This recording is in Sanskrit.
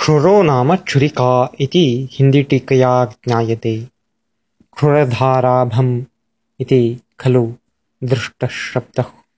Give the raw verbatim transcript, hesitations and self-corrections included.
क्षुरो नाम छुरिका इति हिन्दीटीकया ज्ञायते। क्षुरधाराभम् इति खलु दृष्टः शब्दः।